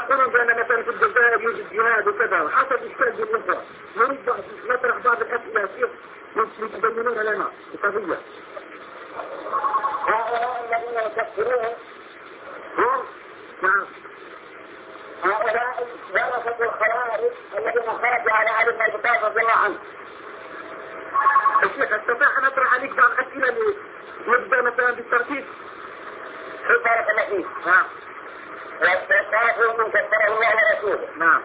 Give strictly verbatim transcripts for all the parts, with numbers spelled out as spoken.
يقولون بأن مثلا في الجزائر يوجد جهاد وكذا وحسب إشكال بالنسبة نريد نطرح بعض الأسئلة كيف يتبينون لنا القضية. هؤلاء الذين يكفرون هم نعم هؤلاء ورثة الخوارج الذين خرجوا على علي بن ابي طالب رضي الله عنه. الشيخ استطاع ان اطرح عليك بعض الاسئله نبدا مثلا بالترتيب. كيف بارك الله فيك؟ نعم. والكافر من كفره الله ورسوله. نعم.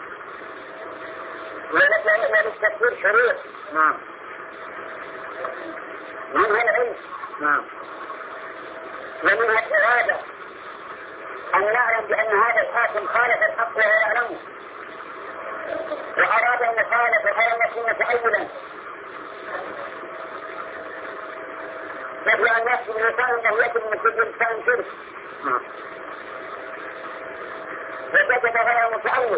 وللتكفير شروط. نعم. منها العلم. نعم. ومنها الإرادة أن نعلم بأن هذا الحاكم خالف الحق وهو يعلمه وأراد أن يخالف ولم يكون متأولا مثل أن يحسب الإنسان أنه يجب من كل إنسان شرك وسجد غير متأول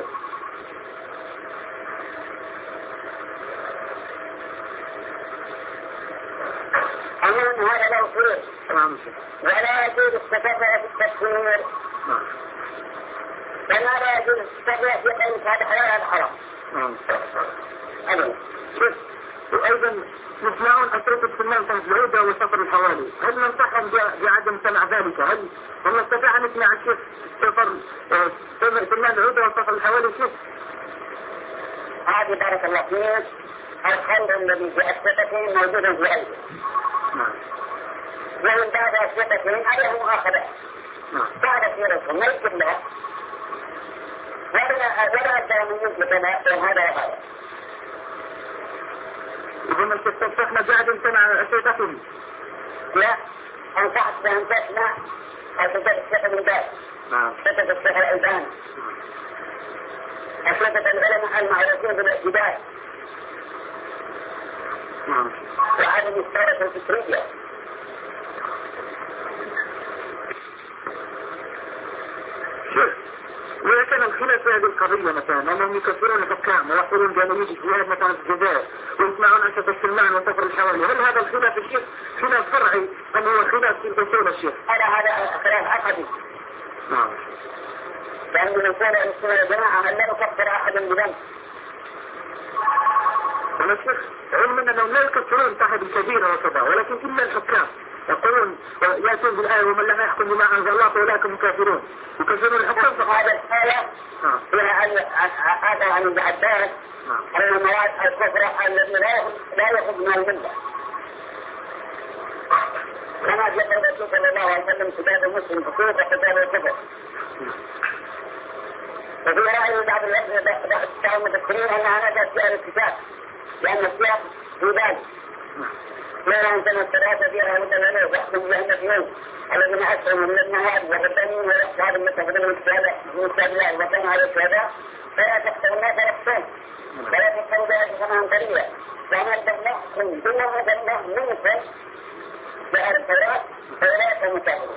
أمام هذا له شروط ولا يجوز التتبع في التكفير كما لا يجوز التتبع في قيمة هذا حلال هذا حرام. وأيضا يسمعون أسرة السمان تحت العودة وسفر الحوالي، هل ننصحهم بعدم سمع ذلك؟ هل هم نستطيع أن نسمع الشيخ سفر سمان العودة وسفر الحوالي كيف؟ هذه بارك الله فيك الخير الذي في أسرتهم موجود في أيضا ومن بعد أسرتهم عليهم مؤاخذة بعد سيرتهم ما يكتب لها ولا أدى من يثبت هذا وهذا. إذا ما تستطيعنا بعد سمع أسرتهم؟ لا أنصحت بأن تسمع أسرة الشيخ ابن باز أسرة الشيخ الألباني أسرة العلماء المعروفين بالاعتدال وعدم الثورة الفكرية. وإذا كان الخلاف في هذه القضية مثلا أنهم يكفرون الحكام ويقولون بأن يوجد جهاد مثلا في الجزائر ويسمعون أنشطة السلمان وسفر الحوالي، هل هذا الخلاف الشيخ خلاف فرعي أم هو خلاف في أصول الشيخ؟ هذا هذا خلاف عقدي. نعم. لأن من قول السنة يا جماعة أن لا نكفر أحدا بذنب. أنا الشيخ علم أنهم لا يكفرون صاحب الكبيرة وكذا ولكن إلا الحكام يقولون يأتون بالآية ومن لم يحكم بما أنزل الله فأولئك هم كافرون يكفرون الحكام. هذا الآية فيها أن هذا عن ابن عباس أن مواد الكفر الذي لا يخرج من الملة كما جاء الرسول صلى الله عليه وسلم كتاب مسلم حقوق وكتاب الكفر. وفي رأي بعض المفسرين أنها نزلت في الكتاب لأن السياق في ذلك لا أنزل الثلاثة فيها متمنى وحكم بهم اثنين الذين أسروا من المواد والربانين والأصحاب المتفضلين من السابلات وكانوا على الشهداء فلا تحتوى الناس نفسهم فلا تحتوى بها بسماء طريقة فأنا أدلناكم بما أدلناه منكم بأهل التوراة فأولئك متأولون.